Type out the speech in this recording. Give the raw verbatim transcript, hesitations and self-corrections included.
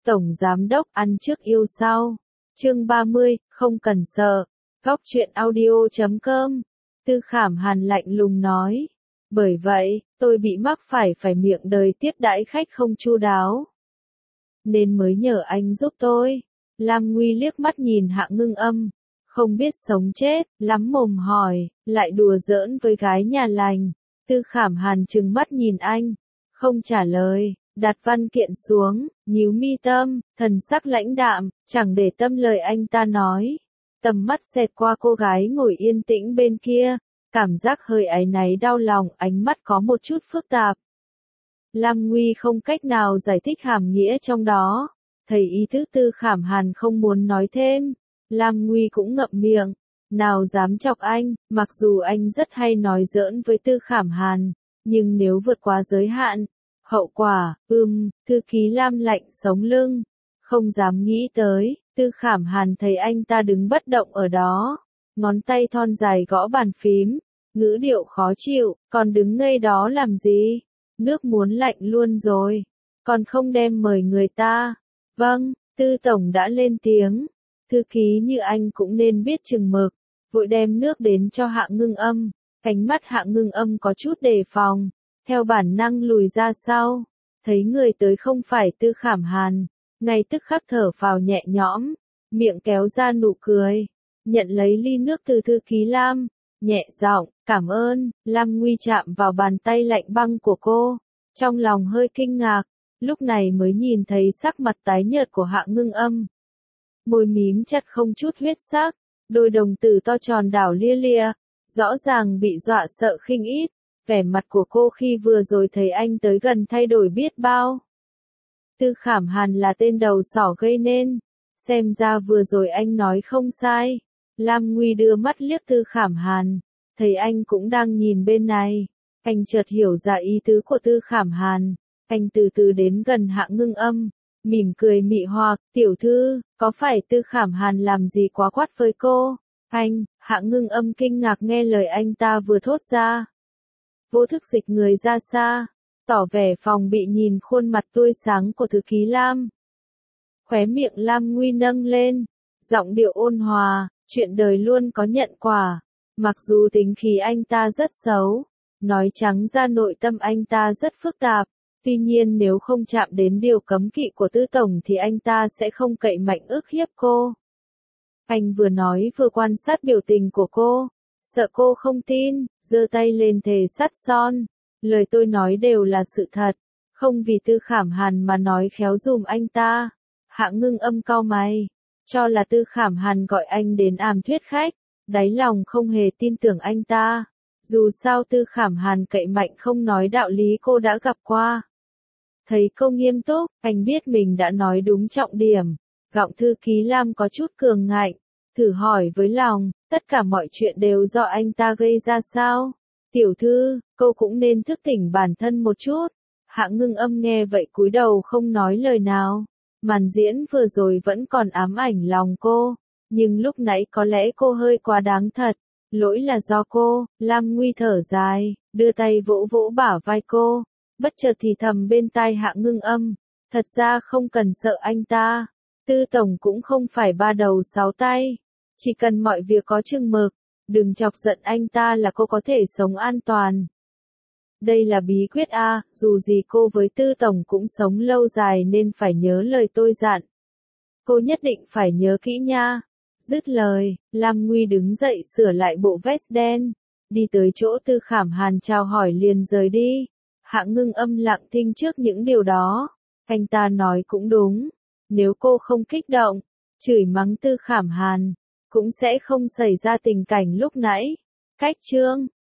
Tổng Giám Đốc ăn trước yêu sau. Chương ba mươi, không cần sợ. Góc truyện audio chấm com. Tư Khảm Hàn lạnh lùng nói. Bởi vậy, tôi bị mắc phải phải miệng đời tiếp đãi khách không chu đáo. Nên mới nhờ anh giúp tôi. Lam Nguy liếc mắt nhìn Hạ Ngưng Âm. Không biết sống chết, lắm mồm hỏi, lại đùa giỡn với gái nhà lành. Tư Khảm Hàn trừng mắt nhìn anh. Không trả lời, đặt văn kiện xuống, nhíu mi tâm, thần sắc lãnh đạm, chẳng để tâm lời anh ta nói. Tầm mắt xẹt qua cô gái ngồi yên tĩnh bên kia, cảm giác hơi áy náy đau lòng, ánh mắt có một chút phức tạp. Lam Nguy không cách nào giải thích hàm nghĩa trong đó, thấy ý thức Tư Khảm Hàn không muốn nói thêm, Lam Nguy cũng ngậm miệng, nào dám chọc anh, mặc dù anh rất hay nói giỡn với Tư Khảm Hàn, nhưng nếu vượt quá giới hạn, hậu quả, ưm, thư ký Lam lạnh sống lưng, không dám nghĩ tới. Tư Khảm Hàn thấy anh ta đứng bất động ở đó, ngón tay thon dài gõ bàn phím, ngữ điệu khó chịu, còn đứng ngây đó làm gì? Nước muốn lạnh luôn rồi, còn không đem mời người ta. Vâng, Tư Tổng đã lên tiếng, thư ký như anh cũng nên biết chừng mực, vội đem nước đến cho Hạ Ngưng Âm, ánh mắt Hạ Ngưng Âm có chút đề phòng, theo bản năng lùi ra sau, thấy người tới không phải Tư Khảm Hàn. Ngay tức khắc thở phào nhẹ nhõm, miệng kéo ra nụ cười, nhận lấy ly nước từ thư ký Lam, nhẹ giọng, cảm ơn. Lam Nguy chạm vào bàn tay lạnh băng của cô, trong lòng hơi kinh ngạc, lúc này mới nhìn thấy sắc mặt tái nhợt của Hạ Ngưng Âm. Môi mím chặt không chút huyết sắc, đôi đồng tử to tròn đảo lia lịa, rõ ràng bị dọa sợ khinh ít, vẻ mặt của cô khi vừa rồi thấy anh tới gần thay đổi biết bao. Tư Khảm Hàn là tên đầu sỏ gây nên, xem ra vừa rồi anh nói không sai. Lam Nguy đưa mắt liếc Tư Khảm Hàn, thấy anh cũng đang nhìn bên này, anh chợt hiểu ra ý tứ của Tư Khảm Hàn, anh từ từ đến gần Hạ Ngưng Âm, mỉm cười mị hoặc, tiểu thư, có phải Tư Khảm Hàn làm gì quá quát với cô? Anh, Hạ Ngưng Âm kinh ngạc nghe lời anh ta vừa thốt ra. Vô thức dịch người ra xa, tỏ vẻ phòng bị nhìn khuôn mặt tươi sáng của thư ký Lam. Khóe miệng Lam Nguy nâng lên, giọng điệu ôn hòa, chuyện đời luôn có nhận quả, mặc dù tính khí anh ta rất xấu, nói trắng ra nội tâm anh ta rất phức tạp, tuy nhiên nếu không chạm đến điều cấm kỵ của Tư Tổng thì anh ta sẽ không cậy mạnh ức hiếp cô. Anh vừa nói vừa quan sát biểu tình của cô, sợ cô không tin, giơ tay lên thề sắt son. Lời tôi nói đều là sự thật, không vì Tư Khảm Hàn mà nói khéo dùm anh ta. Hạ Ngưng Âm cau mày, cho là Tư Khảm Hàn gọi anh đến àm thuyết khách, đáy lòng không hề tin tưởng anh ta. Dù sao Tư Khảm Hàn cậy mạnh không nói đạo lý cô đã gặp qua. Thấy cô nghiêm túc, anh biết mình đã nói đúng trọng điểm. Giọng thư ký Lam có chút cường ngạnh, thử hỏi với lòng, tất cả mọi chuyện đều do anh ta gây ra sao? Tiểu thư, cô cũng nên thức tỉnh bản thân một chút. Hạ Ngưng Âm nghe vậy cúi đầu không nói lời nào. Màn diễn vừa rồi vẫn còn ám ảnh lòng cô, nhưng lúc nãy có lẽ cô hơi quá đáng thật. Lỗi là do cô. Lam Nguy thở dài, đưa tay vỗ vỗ bả vai cô, bất chợt thì thầm bên tai Hạ Ngưng Âm. Thật ra không cần sợ anh ta. Tư Tổng cũng không phải ba đầu sáu tay. Chỉ cần mọi việc có chừng mực. Đừng chọc giận anh ta là cô có thể sống an toàn. Đây là bí quyết a, dù gì cô với Tư Tổng cũng sống lâu dài nên phải nhớ lời tôi dặn. Cô nhất định phải nhớ kỹ nha. Dứt lời, Lam Nguy đứng dậy sửa lại bộ vest đen, đi tới chỗ Tư Khảm Hàn chào hỏi liền rời đi. Hạ Ngưng Âm lặng thinh trước những điều đó. Anh ta nói cũng đúng, nếu cô không kích động, chửi mắng Tư Khảm Hàn, cũng sẽ không xảy ra tình cảnh lúc nãy. Cách chương